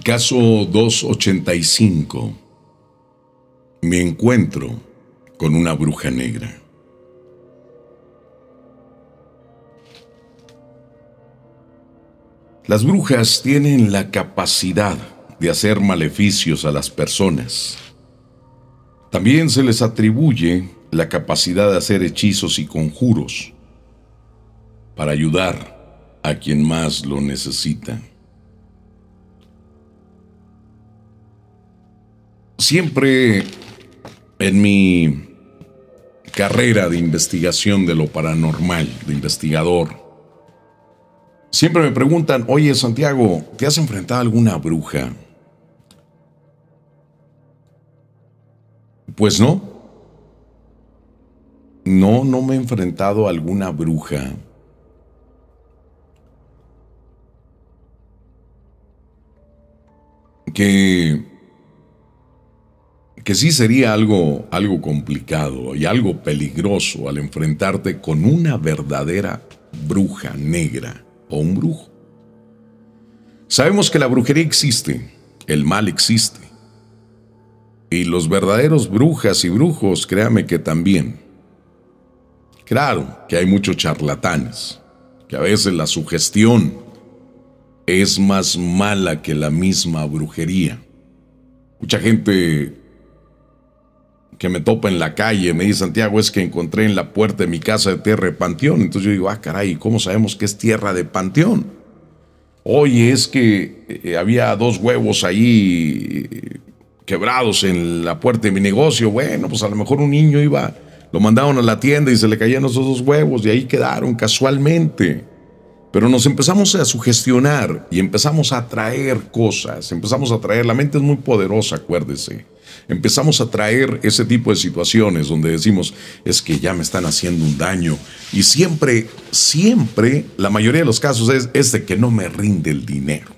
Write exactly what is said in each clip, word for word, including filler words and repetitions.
Caso doscientos ochenta y cinco. Mi encuentro con una bruja negra. Las brujas tienen la capacidad de hacer maleficios a las personas. También se les atribuye la capacidad de hacer hechizos y conjuros para ayudar a quien más lo necesita. Siempre en mi carrera de investigación de lo paranormal, de investigador, siempre me preguntan, oye Santiago, ¿te has enfrentado a alguna bruja? Pues no. No, no me he enfrentado a alguna bruja. Que... que sí sería algo, algo complicado y algo peligroso al enfrentarte con una verdadera bruja negra o un brujo. Sabemos que la brujería existe, el mal existe, y los verdaderos brujas y brujos, créame que también. Claro que hay muchos charlatanes, que a veces la sugestión es más mala que la misma brujería. Mucha gente que me topa en la calle me dice, Santiago, es que encontré en la puerta de mi casa de tierra de panteón. Entonces yo digo, ah, caray, ¿cómo sabemos que es tierra de panteón? Oye, es que eh, había dos huevos ahí eh, quebrados en la puerta de mi negocio. Bueno, pues a lo mejor un niño iba, lo mandaron a la tienda y se le caían esos dos huevos y ahí quedaron casualmente. Pero nos empezamos a sugestionar y empezamos a atraer cosas, empezamos a atraer, la mente es muy poderosa, acuérdese. Empezamos a traer ese tipo de situaciones donde decimos, es que ya me están haciendo un daño. Y siempre, siempre, la mayoría de los casos es, es de que no me rinde el dinero.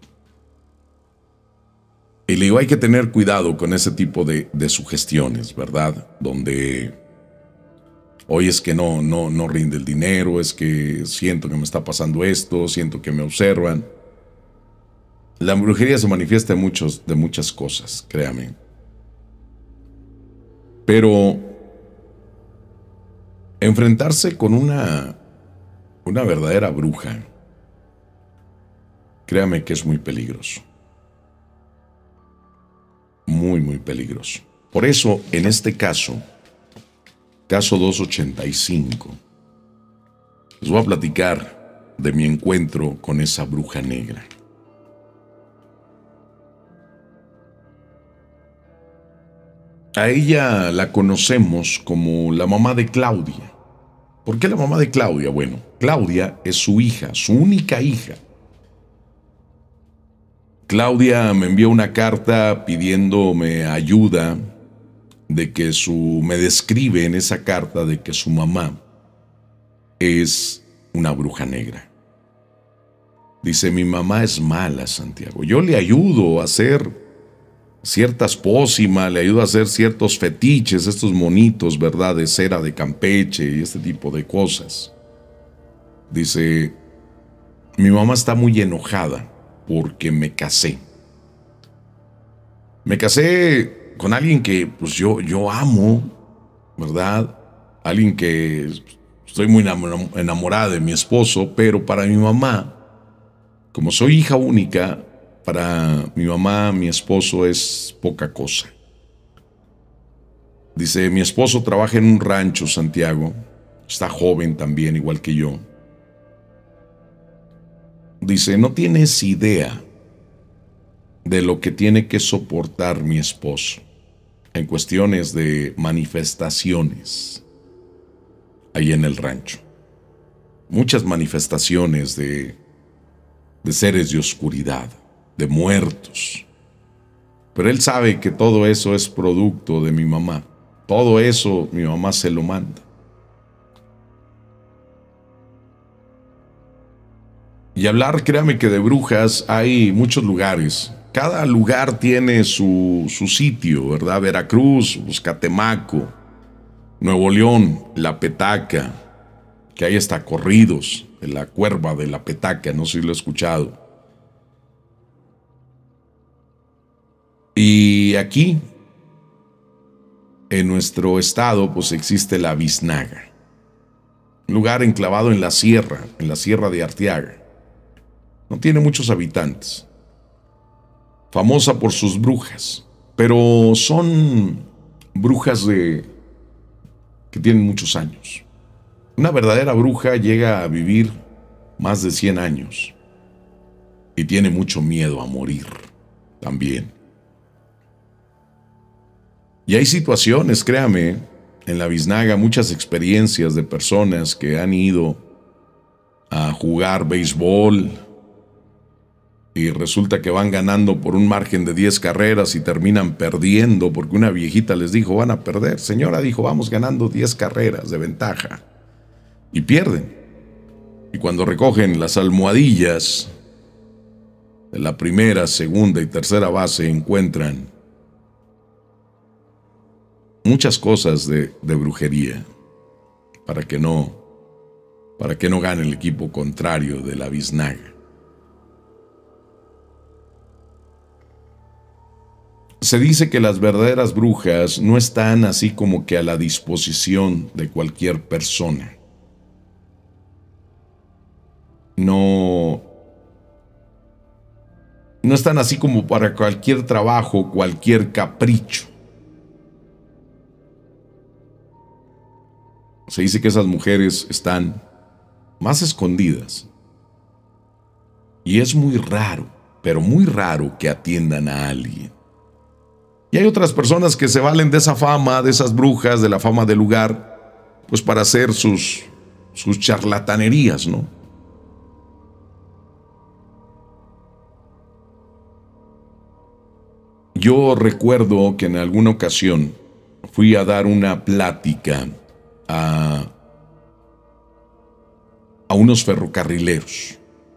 Y le digo, hay que tener cuidado con ese tipo de, de sugestiones, ¿verdad? Donde, hoy es que no, no, no rinde el dinero, es que siento que me está pasando esto, siento que me observan. La brujería se manifiesta de, muchos, de muchas cosas, créame. Pero enfrentarse con una, una verdadera bruja, créame que es muy peligroso. Muy, muy peligroso. Por eso, en este caso, caso doscientos ochenta y cinco, les voy a platicar de mi encuentro con esa bruja negra. A ella la conocemos como la mamá de Claudia. ¿Por qué la mamá de Claudia? Bueno, Claudia es su hija, su única hija. Claudia me envió una carta pidiéndome ayuda de que su... me describe en esa carta de que su mamá es una bruja negra. Dice, mi mamá es mala, Santiago. Yo le ayudo a hacer ciertas pócimas, le ayudo a hacer ciertos fetiches, estos monitos, ¿verdad? De cera de Campeche y este tipo de cosas. Dice, mi mamá está muy enojada porque me casé. Me casé con alguien que pues yo, yo amo, ¿verdad? Alguien que estoy muy enamorada de mi esposo, pero para mi mamá, como soy hija única, para mi mamá, mi esposo es poca cosa. Dice, mi esposo trabaja en un rancho, Santiago. Está joven también, igual que yo. Dice, no tienes idea de lo que tiene que soportar mi esposo en cuestiones de manifestaciones ahí en el rancho. Muchas manifestaciones de, de seres de oscuridad, de muertos. Pero él sabe que todo eso es producto de mi mamá. Todo eso mi mamá se lo manda. Y hablar, créame que de brujas hay muchos lugares. Cada lugar tiene su, su sitio, ¿verdad? Veracruz, Catemaco, Nuevo León, La Petaca, que hay hasta corridos de la cuerva de La Petaca, no sé si lo he escuchado. Y aquí, en nuestro estado, pues existe la Biznaga, un lugar enclavado en la sierra, en la sierra de Arteaga. No tiene muchos habitantes, famosa por sus brujas, pero son brujas de que tienen muchos años. Una verdadera bruja llega a vivir más de cien años y tiene mucho miedo a morir también. Y hay situaciones, créame, en la Biznaga, muchas experiencias de personas que han ido a jugar béisbol y resulta que van ganando por un margen de diez carreras y terminan perdiendo porque una viejita les dijo, van a perder. Señora dijo, vamos ganando diez carreras de ventaja. Y pierden. Y cuando recogen las almohadillas de la primera, segunda y tercera base, encuentran muchas cosas de, de brujería para que no, para que no gane el equipo contrario de la Biznaga. Se dice que las verdaderas brujas no están así como que a la disposición de cualquier persona. No, no están así como para cualquier trabajo, cualquier capricho. Se dice que esas mujeres están más escondidas. Y es muy raro, pero muy raro que atiendan a alguien. Y hay otras personas que se valen de esa fama, de esas brujas, de la fama del lugar, pues para hacer sus, sus charlatanerías, ¿no? Yo recuerdo que en alguna ocasión fui a dar una plática a, a unos ferrocarrileros.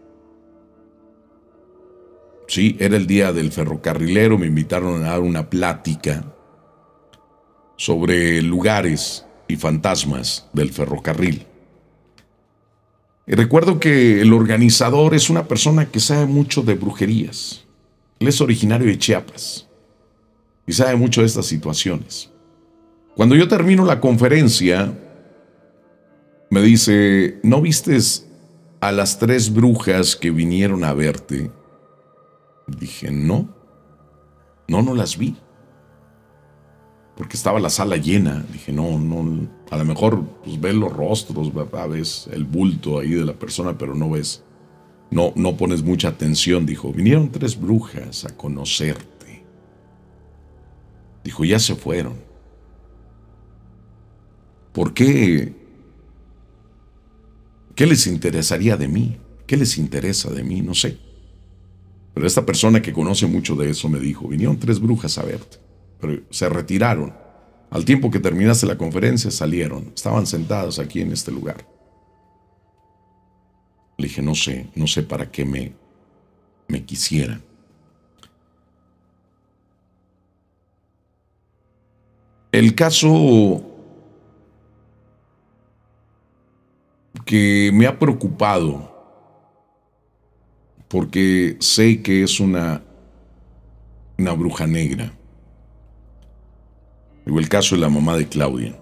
Sí, era el día del ferrocarrilero, me invitaron a dar una plática sobre lugares y fantasmas del ferrocarril. Y recuerdo que el organizador es una persona que sabe mucho de brujerías. Él es originario de Chiapas y sabe mucho de estas situaciones. Cuando yo termino la conferencia, me dice, ¿no vistes a las tres brujas que vinieron a verte? Dije, no, no, no las vi. Porque estaba la sala llena. Dije, no, no, a lo mejor pues, ves los rostros, ¿verdad? Ves el bulto ahí de la persona, pero no ves, no, no pones mucha atención. Dijo, vinieron tres brujas a conocerte. Dijo, ya se fueron. ¿Por qué? ¿Qué les interesaría de mí? ¿Qué les interesa de mí? No sé. Pero esta persona que conoce mucho de eso me dijo, vinieron tres brujas a verte, pero se retiraron. Al tiempo que terminaste la conferencia salieron, estaban sentados aquí en este lugar. Le dije, no sé, no sé para qué me, me quisieran. El caso que me ha preocupado, porque sé que es una, una bruja negra. O el caso de la mamá de Claudia.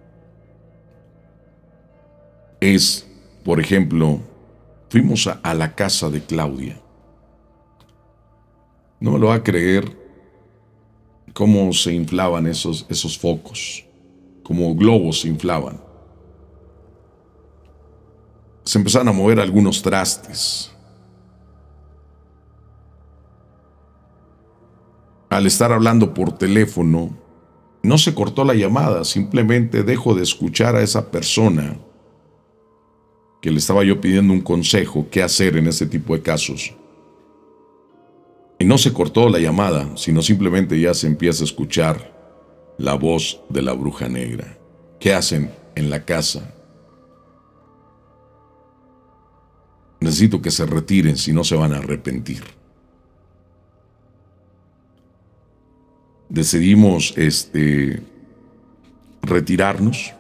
Es, por ejemplo, fuimos a, a la casa de Claudia. No me lo va a creer cómo se inflaban esos, esos focos, como globos se inflaban. Se empezaron a mover algunos trastes. Al estar hablando por teléfono, no se cortó la llamada, simplemente dejo de escuchar a esa persona que le estaba yo pidiendo un consejo, qué hacer en este tipo de casos. Y no se cortó la llamada, sino simplemente ya se empieza a escuchar la voz de la bruja negra. ¿Qué hacen en la casa? Necesito que se retiren, si no se van a arrepentir. Decidimos este, retirarnos.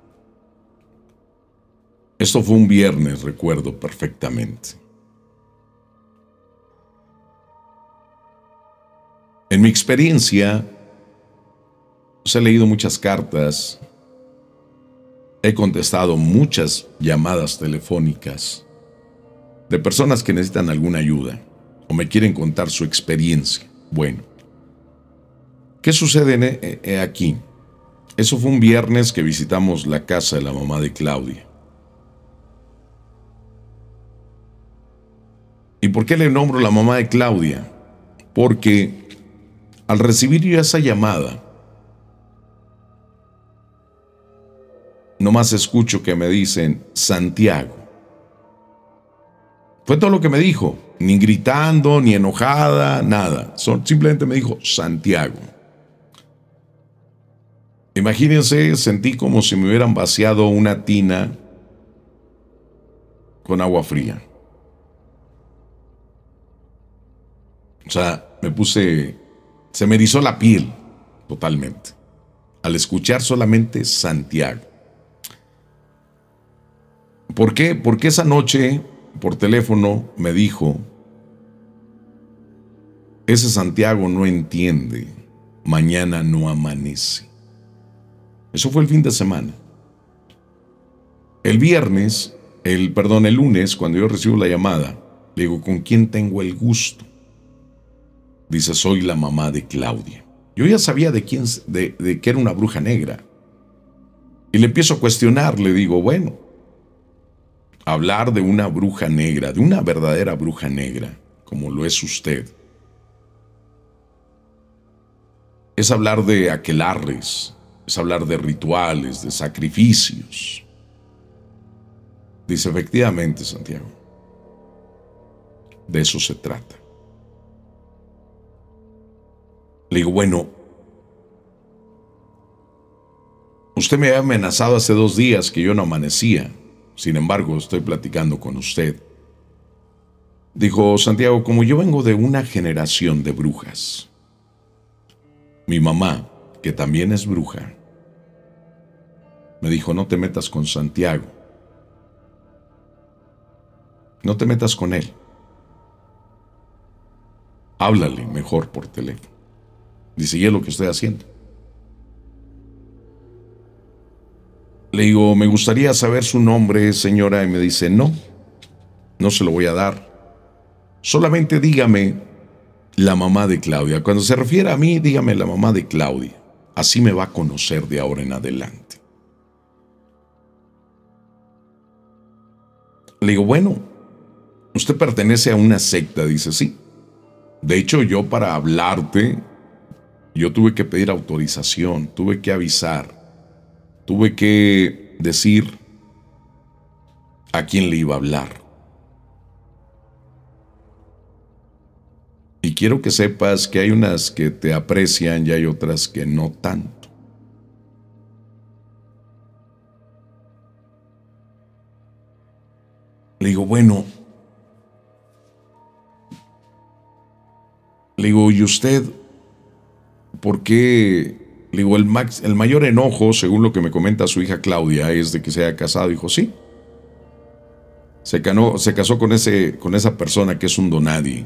Esto fue un viernes, recuerdo perfectamente. En mi experiencia, pues he leído muchas cartas, he contestado muchas llamadas telefónicas de personas que necesitan alguna ayuda o me quieren contar su experiencia. Bueno, ¿qué sucede aquí? Eso fue un viernes que visitamos la casa de la mamá de Claudia. ¿Y por qué le nombro la mamá de Claudia? Porque al recibir yo esa llamada, nomás escucho que me dicen Santiago. Fue todo lo que me dijo, ni gritando, ni enojada, nada. Simplemente me dijo Santiago. Imagínense, sentí como si me hubieran vaciado una tina con agua fría. O sea, me puse, se me erizó la piel totalmente al escuchar solamente Santiago. ¿Por qué? Porque esa noche por teléfono me dijo, ese Santiago no entiende, mañana no amanece. Eso fue el fin de semana. El viernes, el, perdón, el lunes, cuando yo recibo la llamada, le digo, ¿con quién tengo el gusto? Dice, soy la mamá de Claudia. Yo ya sabía de quién, de, de que era una bruja negra. Y le empiezo a cuestionar, le digo, bueno, hablar de una bruja negra, de una verdadera bruja negra, como lo es usted, es hablar de aquelarres, es hablar de rituales, de sacrificios. Dice, efectivamente, Santiago, de eso se trata. Le digo, bueno, usted me había amenazado hace dos días que yo no amanecía. Sin embargo, estoy platicando con usted. Dijo, Santiago, como yo vengo de una generación de brujas, mi mamá, que también es bruja, me dijo, no te metas con Santiago. No te metas con él. Háblale mejor por teléfono. Dice, y es lo que estoy haciendo. Le digo, me gustaría saber su nombre, señora, y me dice, no, no se lo voy a dar. Solamente dígame la mamá de Claudia. Cuando se refiere a mí, dígame la mamá de Claudia. Así me va a conocer de ahora en adelante. Le digo, bueno, usted pertenece a una secta, dice, sí. De hecho, yo para hablarte, yo tuve que pedir autorización, tuve que avisar, tuve que decir a quién le iba a hablar. Y quiero que sepas que hay unas que te aprecian y hay otras que no tanto. Le digo, bueno, le digo, ¿y usted por qué? Le digo, el, max, el mayor enojo, según lo que me comenta su hija Claudia, es de que se haya casado. Dijo, sí. Se, canó, se casó con, ese, con esa persona que es un donadie.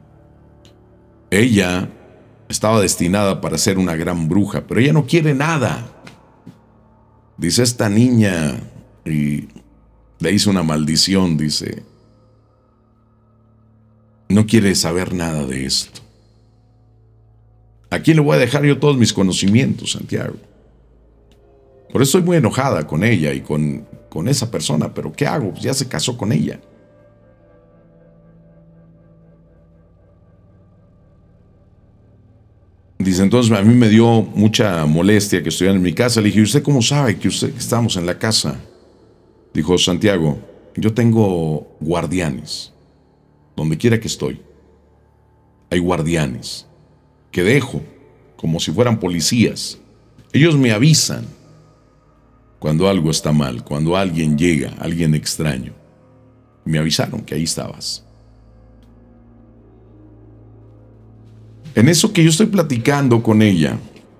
Ella estaba destinada para ser una gran bruja, pero ella no quiere nada. Dice, esta niña, y le hizo una maldición, dice, no quiere saber nada de esto. ¿A quién le voy a dejar yo todos mis conocimientos, Santiago? Por eso estoy muy enojada con ella y con, con esa persona, pero ¿qué hago? Pues ya se casó con ella. Dice, entonces a mí me dio mucha molestia que estuvieran en mi casa. Le dije, ¿usted cómo sabe que usted que estamos en la casa? Dijo, Santiago, yo tengo guardianes. Donde quiera que estoy, hay guardianes que dejo como si fueran policías. Ellos me avisan cuando algo está mal, cuando alguien llega, alguien extraño. Me avisaron que ahí estabas. En eso que yo estoy platicando con ella,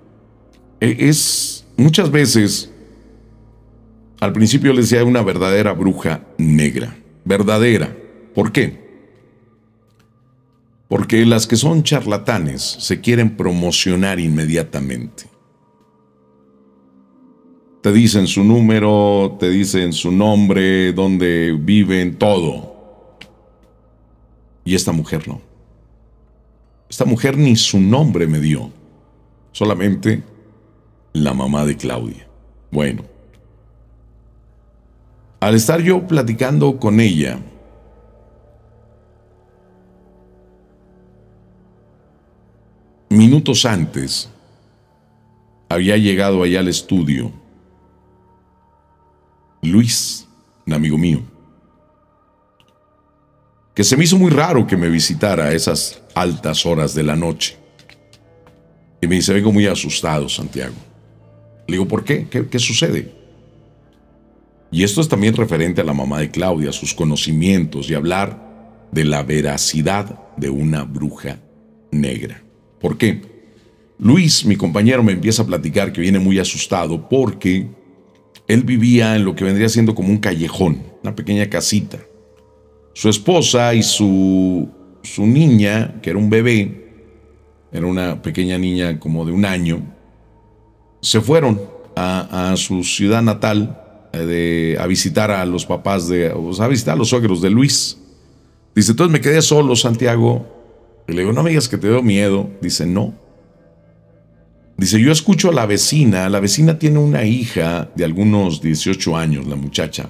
es muchas veces, al principio les decía, una verdadera bruja negra. Verdadera. ¿Por qué? Porque las que son charlatanes se quieren promocionar inmediatamente. Te dicen su número, te dicen su nombre, dónde viven, todo. Y esta mujer no. Esta mujer ni su nombre me dio. Solamente la mamá de Claudia. Bueno. Al estar yo platicando con ella, minutos antes, había llegado allá al estudio Luis, un amigo mío, que se me hizo muy raro que me visitara a esas altas horas de la noche. Y me dice, vengo muy asustado, Santiago. Le digo, ¿por qué? ¿Qué, qué sucede? Y esto es también referente a la mamá de Claudia, sus conocimientos y hablar de la veracidad de una bruja negra. ¿Por qué? Luis, mi compañero, me empieza a platicar que viene muy asustado porque él vivía en lo que vendría siendo como un callejón, una pequeña casita. Su esposa y su, su niña, que era un bebé, era una pequeña niña como de un año, se fueron a, a su ciudad natal de, a visitar a los papás, de, o sea, a visitar a los suegros de Luis. Dice, entonces me quedé solo, Santiago. Y le digo, no me digas que te dio miedo. Dice, no. Dice, yo escucho a la vecina. La vecina tiene una hija de algunos dieciocho años, la muchacha.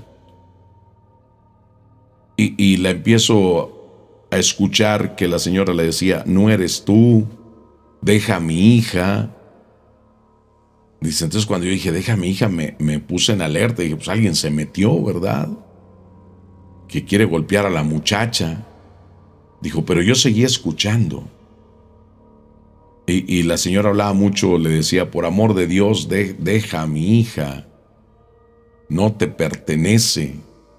Y, y la empiezo a escuchar que la señora le decía, no eres tú, deja a mi hija. Dice, entonces cuando yo dije, deja a mi hija, me, me puse en alerta. Dije, pues alguien se metió, ¿verdad? Que quiere golpear a la muchacha. Dijo, pero yo seguía escuchando. Y, y la señora hablaba mucho, le decía, por amor de Dios, de, deja a mi hija. No te pertenece.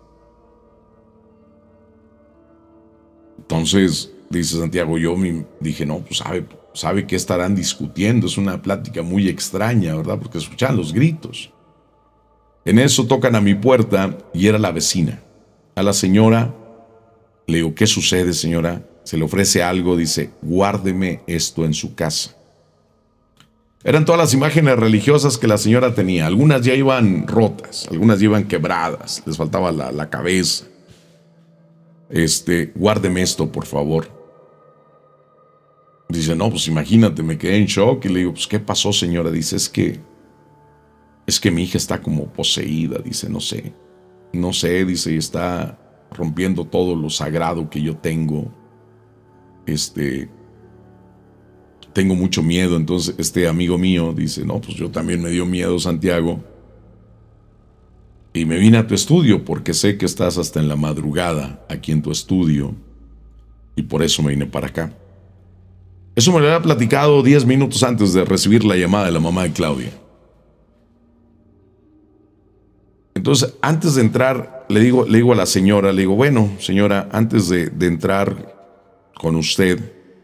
Entonces, dice Santiago, yo me dije, no, pues sabe, sabe qué estarán discutiendo. Es una plática muy extraña, ¿verdad? Porque escuchaban los gritos. En eso tocan a mi puerta y era la vecina. A la señora le digo, ¿qué sucede, señora? Se le ofrece algo, dice, guárdeme esto en su casa. Eran todas las imágenes religiosas que la señora tenía. Algunas ya iban rotas, algunas ya iban quebradas, les faltaba la, la cabeza. Este, guárdeme esto, por favor. Dice, no, pues imagínate, me quedé en shock. Y le digo, pues, ¿qué pasó, señora? Dice, es que, es que mi hija está como poseída. Dice, no sé, no sé, dice, y está rompiendo todo lo sagrado que yo tengo. Este, tengo mucho miedo. Entonces este amigo mío dice, no, pues yo también me dio miedo, Santiago, y me vine a tu estudio porque sé que estás hasta en la madrugada aquí en tu estudio y por eso me vine para acá. Eso me lo había platicado diez minutos antes de recibir la llamada de la mamá de Claudia. Entonces, antes de entrar, le digo, le digo a la señora, le digo, bueno, señora, antes de, de entrar con usted,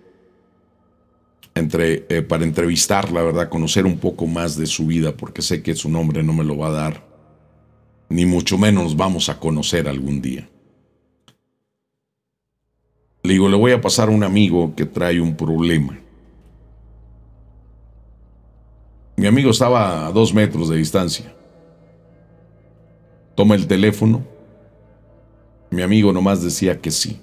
entre, eh, para entrevistarla, ¿verdad? Conocer un poco más de su vida, porque sé que su nombre no me lo va a dar, ni mucho menos nos vamos a conocer algún día. Le digo, le voy a pasar a un amigo que trae un problema. Mi amigo estaba a dos metros de distancia. Toma el teléfono. Mi amigo nomás decía que sí.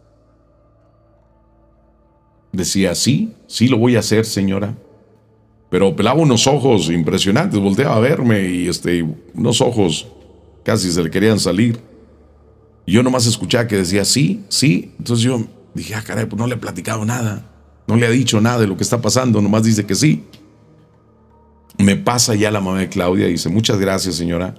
Decía, sí, sí lo voy a hacer, señora. Pero pelaba unos ojos impresionantes, volteaba a verme y este, unos ojos casi se le querían salir. Y yo nomás escuchaba que decía, sí, sí. Entonces yo dije, ah, caray, pues no le he platicado nada. No le ha dicho nada de lo que está pasando, nomás dice que sí. Me pasa ya la mamá de Claudia y dice, muchas gracias, señora.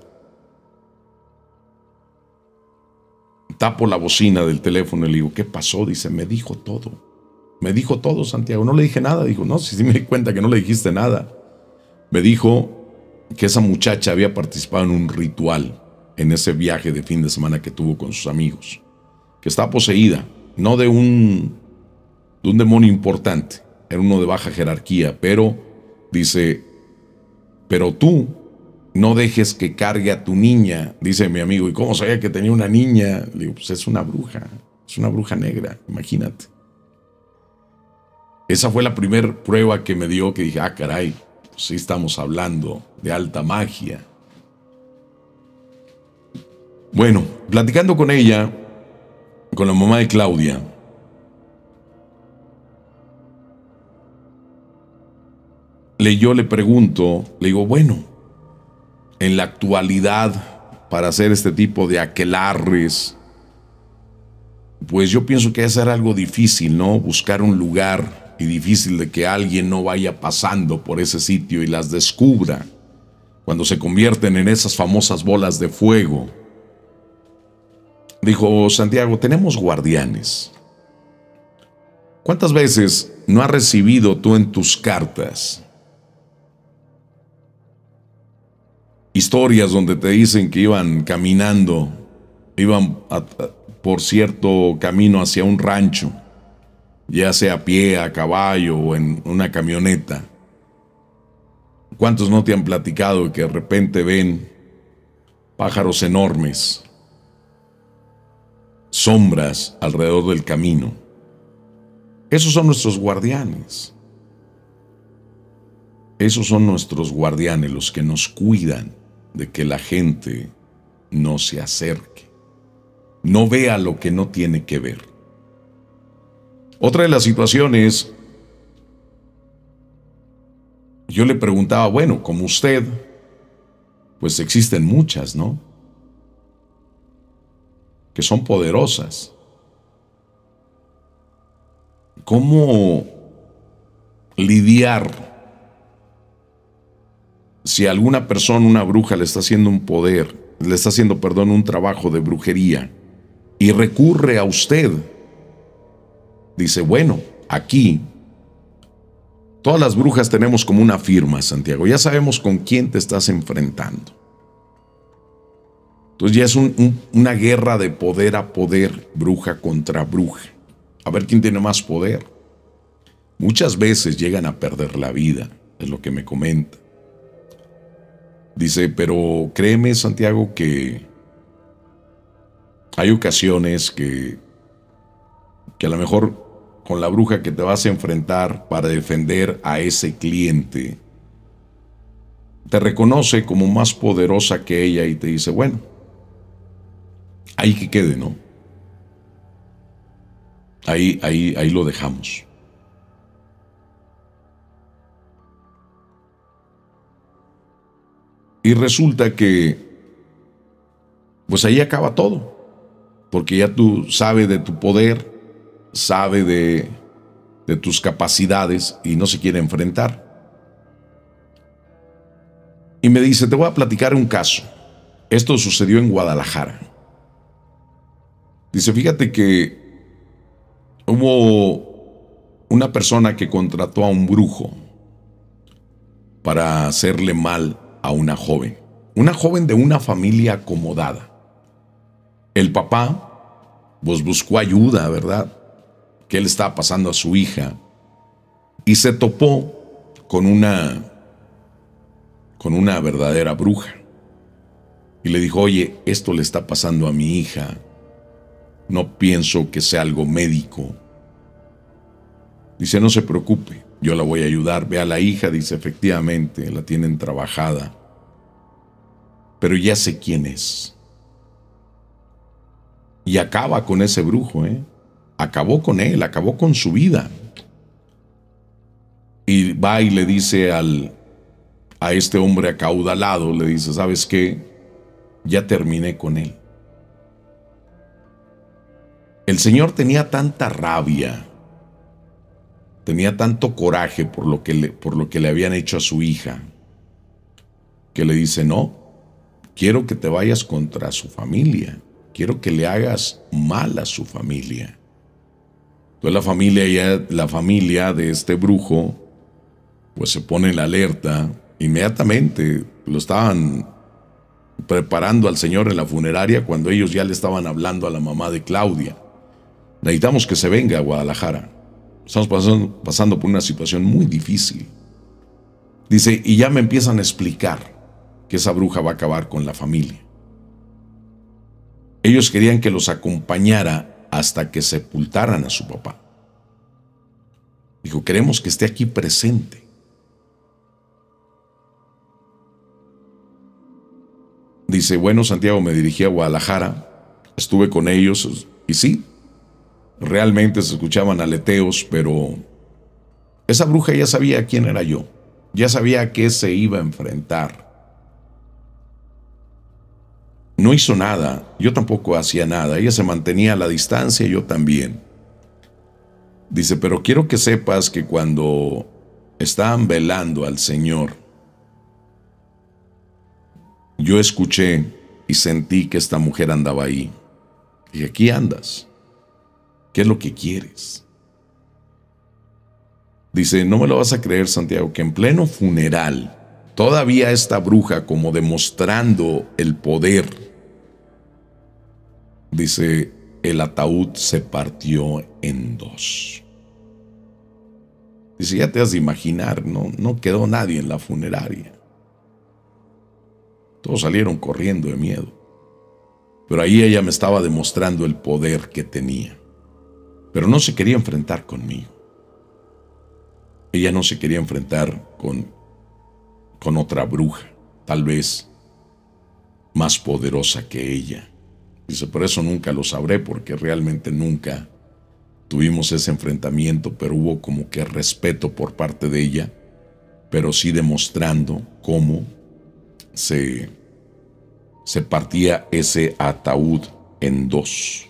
Tapo la bocina del teléfono y le digo, ¿qué pasó? Dice, me dijo todo. Me dijo todo, Santiago. No le dije nada. Dijo, no, si sí me di cuenta que no le dijiste nada. Me dijo que esa muchacha había participado en un ritual en ese viaje de fin de semana que tuvo con sus amigos. Que está poseída, no de un, de un demonio importante. Era uno de baja jerarquía, pero dice, pero tú no dejes que cargue a tu niña. Dice mi amigo, ¿y cómo sabía que tenía una niña? Le digo, pues es una bruja, es una bruja negra, imagínate. Esa fue la primera prueba que me dio, que dije, ah, caray, pues sí estamos hablando de alta magia. Bueno, platicando con ella, con la mamá de Claudia, le, yo le pregunto, le digo, bueno, en la actualidad, para hacer este tipo de aquelarres, pues yo pienso que eso era algo difícil, ¿no? Buscar un lugar y difícil de que alguien no vaya pasando por ese sitio y las descubra cuando se convierten en esas famosas bolas de fuego. Dijo, Santiago, tenemos guardianes. ¿Cuántas veces no has recibido tú en tus cartas historias donde te dicen que iban caminando, iban a, a, por cierto camino hacia un rancho, ya sea a pie, a caballo o en una camioneta? ¿Cuántos no te han platicado que de repente ven pájaros enormes, sombras alrededor del camino? Esos son nuestros guardianes. Esos son nuestros guardianes, los que nos cuidan de que la gente no se acerque, no vea lo que no tiene que ver. Otra de las situaciones, yo le preguntaba, bueno, como usted, pues existen muchas, ¿no? Que son poderosas. ¿Cómo lidiar si alguna persona, una bruja, le está haciendo un poder, le está haciendo, perdón, un trabajo de brujería y recurre a usted? Dice, bueno, aquí todas las brujas tenemos como una firma, Santiago. Ya sabemos con quién te estás enfrentando. Entonces ya es un, un, una guerra de poder a poder, bruja contra bruja. A ver quién tiene más poder. Muchas veces llegan a perder la vida, es lo que me comenta. Dice, pero créeme, Santiago, que hay ocasiones que, que a lo mejor con la bruja que te vas a enfrentar para defender a ese cliente, te reconoce como más poderosa que ella y te dice, bueno, ahí que quede, ¿no? Ahí, ahí, ahí lo dejamos. Y resulta que, pues ahí acaba todo, porque ya tú sabes de tu poder, sabe de, de tus capacidades y no se quiere enfrentar. Y me dice, te voy a platicar un caso. Esto sucedió en Guadalajara. Dice, fíjate que hubo una persona que contrató a un brujo para hacerle mal a una joven. Una joven de una familia acomodada. El papá, pues buscó ayuda, ¿verdad? ¿Qué le estaba pasando a su hija? Y se topó con una, con una verdadera bruja. Y le dijo, oye, esto le está pasando a mi hija. No pienso que sea algo médico. Dice, no se preocupe, yo la voy a ayudar. Ve a la hija, dice, efectivamente, la tienen trabajada. Pero ya sé quién es. Y acaba con ese brujo, ¿eh? Acabó con él, acabó con su vida. Y va y le dice al, a este hombre acaudalado, le dice, ¿sabes qué? Ya terminé con él. El señor tenía tanta rabia, tenía tanto coraje por lo que le, por lo que le habían hecho a su hija, que le dice, no, quiero que te vayas contra su familia, quiero que le hagas mal a su familia. Entonces la familia, ya, la familia de este brujo, pues se pone en la alerta, inmediatamente lo estaban preparando al señor en la funeraria cuando ellos ya le estaban hablando a la mamá de Claudia. Necesitamos que se venga a Guadalajara. Estamos pasando, pasando por una situación muy difícil. Dice, y ya me empiezan a explicar que esa bruja va a acabar con la familia. Ellos querían que los acompañara hasta que sepultaran a su papá. Dijo, queremos que esté aquí presente. Dice, bueno, Santiago, me dirigí a Guadalajara, estuve con ellos y sí, realmente se escuchaban aleteos, pero esa bruja ya sabía quién era yo, ya sabía a qué se iba a enfrentar. No hizo nada, yo tampoco hacía nada, ella se mantenía a la distancia, yo también. Dice, pero quiero que sepas que cuando estaban velando al Señor, yo escuché y sentí que esta mujer andaba ahí. Y aquí andas. ¿Qué es lo que quieres? Dice, no me lo vas a creer, Santiago, que en pleno funeral, todavía esta bruja como demostrando el poder, dice, el ataúd se partió en dos. Dice, ya te has de imaginar, no, no quedó nadie en la funeraria. Todos salieron corriendo de miedo. Pero ahí ella me estaba demostrando el poder que tenía. Pero no se quería enfrentar conmigo. Ella no se quería enfrentar con, con otra bruja, tal vez más poderosa que ella. Dice, por eso nunca lo sabré, porque realmente nunca tuvimos ese enfrentamiento, pero hubo como que respeto por parte de ella, pero sí demostrando cómo se, se partía ese ataúd en dos.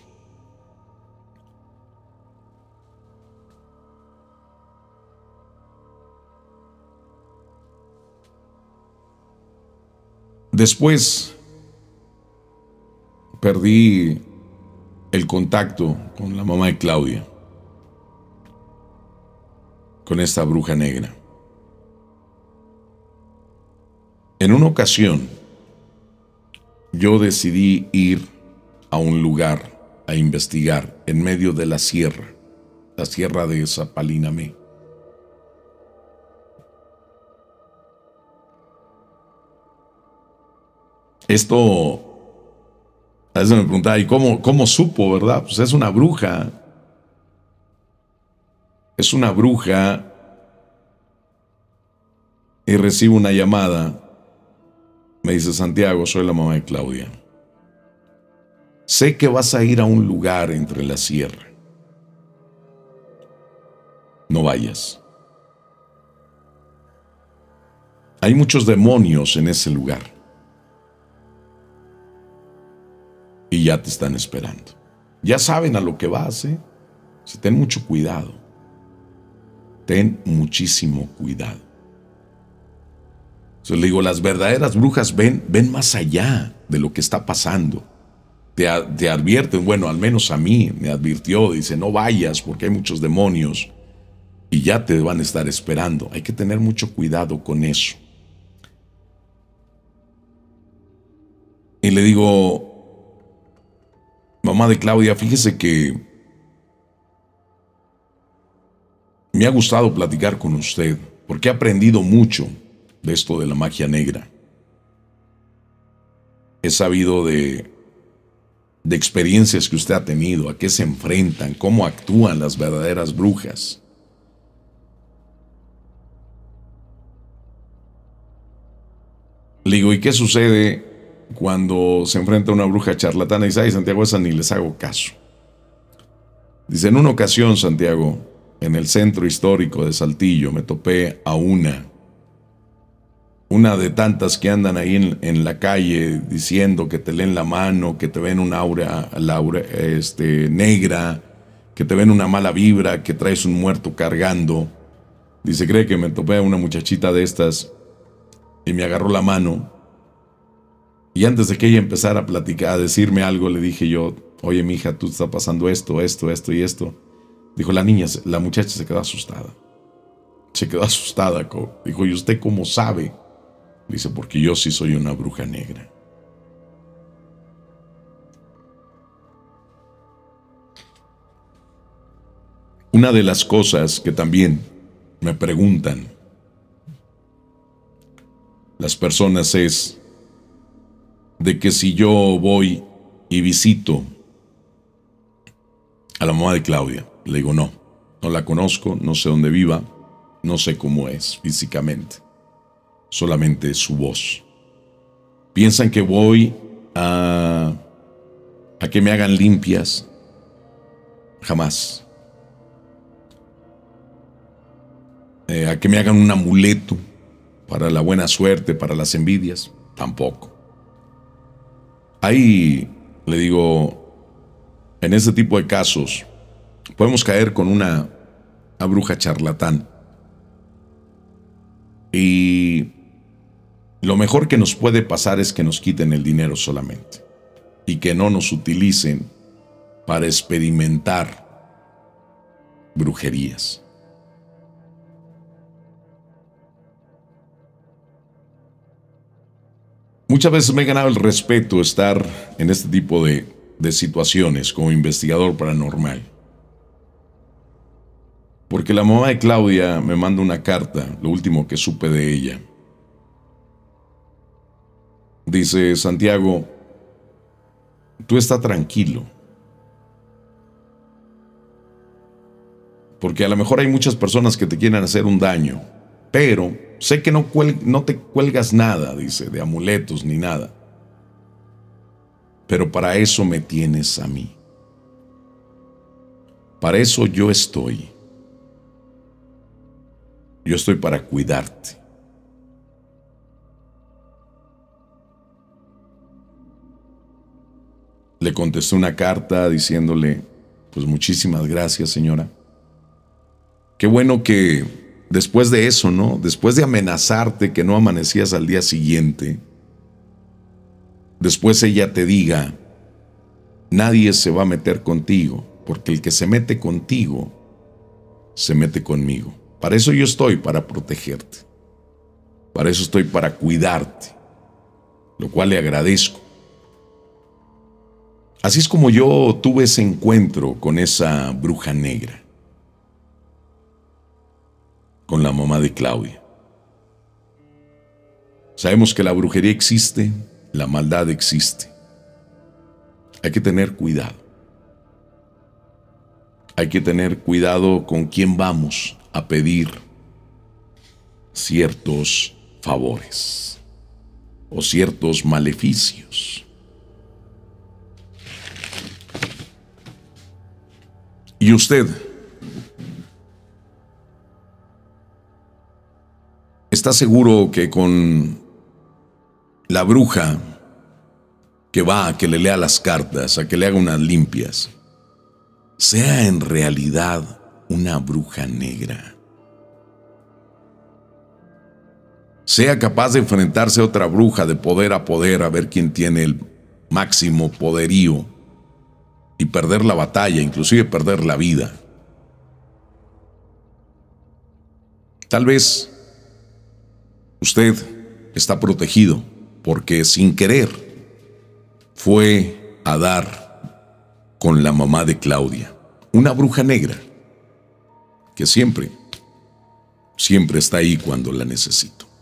Después perdí el contacto con la mamá de Claudia, con esta bruja negra. En una ocasión, yo decidí ir a un lugar a investigar en medio de la sierra, la sierra de Zapalinamé. Esto, a veces me preguntaba, ¿y cómo, cómo supo, verdad? Pues es una bruja. Es una bruja. Y recibo una llamada. Me dice, Santiago, soy la mamá de Claudia. Sé que vas a ir a un lugar entre la sierra. No vayas. Hay muchos demonios en ese lugar. Y ya te están esperando. Ya saben a lo que vas, ¿eh? O sea, ten mucho cuidado. Ten muchísimo cuidado. Entonces le digo, las verdaderas brujas ven, ven más allá de lo que está pasando. Te, te advierten, bueno, al menos a mí me advirtió, dice, no vayas porque hay muchos demonios y ya te van a estar esperando. Hay que tener mucho cuidado con eso. Y le digo, mamá de Claudia, fíjese que me ha gustado platicar con usted porque he aprendido mucho de esto de la magia negra. He sabido de, de experiencias que usted ha tenido, a qué se enfrentan, cómo actúan las verdaderas brujas. Le digo, ¿y qué sucede cuando se enfrenta a una bruja charlatana? Y dice, ay, Santiago, esa ni les hago caso. Dice, en una ocasión, Santiago, en el centro histórico de Saltillo, me topé a una, una de tantas que andan ahí en, en la calle diciendo que te leen la mano, que te ven una aura, la aura este, negra, que te ven una mala vibra, que traes un muerto cargando. Dice, cree que me topé a una muchachita de estas y me agarró la mano. Y antes de que ella empezara a platicar, a decirme algo, le dije yo, oye, mija, tú está pasando esto, esto, esto y esto. Dijo la niña, la muchacha se quedó asustada. Se quedó asustada. Dijo, ¿y usted cómo sabe? Dice, porque yo sí soy una bruja negra. Una de las cosas que también me preguntan las personas es de que si yo voy y visito a la mamá de Claudia, le digo no, No la conozco, no sé dónde viva, no sé cómo es físicamente, solamente su voz. Piensan que voy a, a que me hagan limpias. Jamás. Eh, a que me hagan un amuleto para la buena suerte, para las envidias. Tampoco. Ahí, le digo, en este tipo de casos, podemos caer con una, una bruja charlatán. Y lo mejor que nos puede pasar es que nos quiten el dinero solamente. Y que no nos utilicen para experimentar brujerías. Muchas veces me he ganado el respeto estar en este tipo de, de situaciones como investigador paranormal. Porque la mamá de Claudia me manda una carta, lo último que supe de ella. Dice: Santiago, tú estás tranquilo. Porque a lo mejor hay muchas personas que te quieren hacer un daño, pero sé que no, cuel- no te cuelgas nada, dice, de amuletos ni nada. Pero para eso me tienes a mí. Para eso yo estoy. Yo estoy para cuidarte. Le contesté una carta diciéndole: pues muchísimas gracias, señora. Qué bueno que después de eso, ¿no? Después de amenazarte que no amanecías al día siguiente, después ella te diga: nadie se va a meter contigo, porque el que se mete contigo, se mete conmigo. Para eso yo estoy, para protegerte. Para eso estoy, para cuidarte, lo cual le agradezco. Así es como yo tuve ese encuentro con esa bruja negra, con la mamá de Claudia. Sabemos que la brujería existe, la maldad existe. Hay que tener cuidado. Hay que tener cuidado con quién vamos a pedir ciertos favores o ciertos maleficios. ¿Y usted está seguro que con la bruja que va a que le lea las cartas, a que le haga unas limpias, sea en realidad una bruja negra? Sea capaz de enfrentarse a otra bruja de poder a poder a ver quién tiene el máximo poderío y perder la batalla, inclusive perder la vida. Tal vez usted está protegido porque sin querer fue a dar con la mamá de Claudia, una bruja negra que siempre, siempre está ahí cuando la necesito.